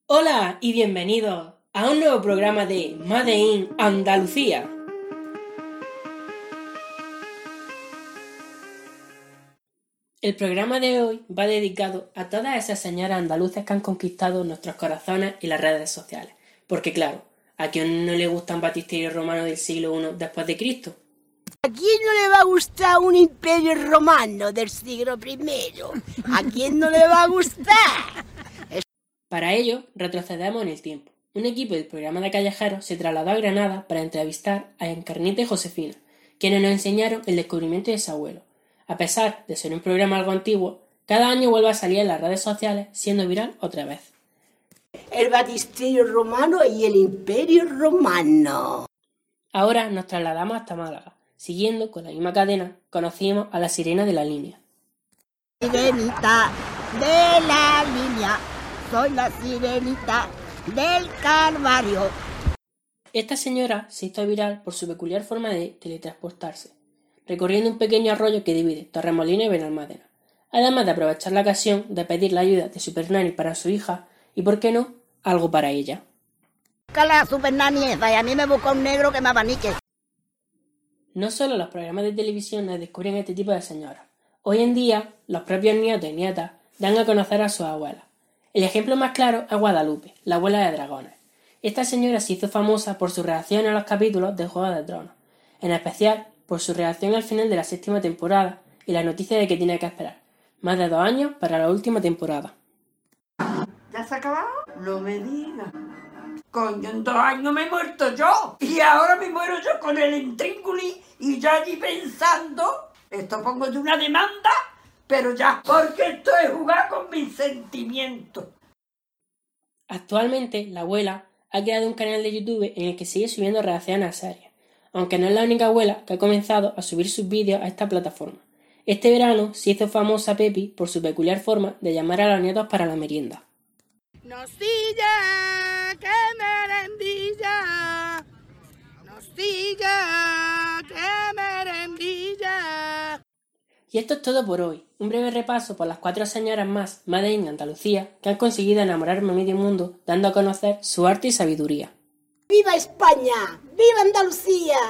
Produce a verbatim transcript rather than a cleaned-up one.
Hola y bienvenidos a un nuevo programa de Made in Andalucía. El programa de hoy va dedicado a todas esas señoras andaluces que han conquistado nuestros corazones y las redes sociales. Porque claro, ¿a quién no le gusta un baptisterio romano del siglo primero después de Cristo? ¿A quién no le va a gustar un imperio romano del siglo primero? ¿A quién no le va a gustar? Para ello, retrocedemos en el tiempo. Un equipo del programa de callejeros se trasladó a Granada para entrevistar a Encarnita y Josefina, quienes nos enseñaron el descubrimiento de su abuelo. A pesar de ser un programa algo antiguo, cada año vuelve a salir en las redes sociales, siendo viral otra vez. El baptisterio romano y el imperio romano. Ahora nos trasladamos hasta Málaga. Siguiendo con la misma cadena, conocimos a la sirena de la línea. Sirenita de la línea, soy la sirenita del Calvario. Esta señora se hizo viral por su peculiar forma de teletransportarse, recorriendo un pequeño arroyo que divide Torremolinos y Benalmádena, además de aprovechar la ocasión de pedir la ayuda de Super Nanny para su hija y, por qué no, algo para ella. La Super Nanny esa, y a mí me busca un negro que me abanique. No solo los programas de televisión nos descubren este tipo de señoras. Hoy en día, los propios nietos y nietas dan a conocer a sus abuelas. El ejemplo más claro es Guadalupe, la abuela de dragones. Esta señora se hizo famosa por su reacción a los capítulos de Juego de Tronos, en especial por su reacción al final de la séptima temporada y la noticia de que tiene que esperar más de dos años para la última temporada. ¿Ya se ha acabado? No me digas. Coño, en dos años me he muerto yo. Y ahora me muero yo con el intríngulis y yo allí pensando, esto pongo de una demanda, pero ya, porque esto es jugar con mis sentimientos. Actualmente, la abuela ha creado un canal de YouTube en el que sigue subiendo reacciones a series, aunque no es la única abuela que ha comenzado a subir sus vídeos a esta plataforma. Este verano se hizo famosa Pepi por su peculiar forma de llamar a los nietos para la merienda. Nocilla, que merendilla, nocilla, que merendilla. Y esto es todo por hoy, un breve repaso por las cuatro señoras más Made in Andalucía que han conseguido enamorarme a medio mundo dando a conocer su arte y sabiduría. ¡Viva España! ¡Viva Andalucía!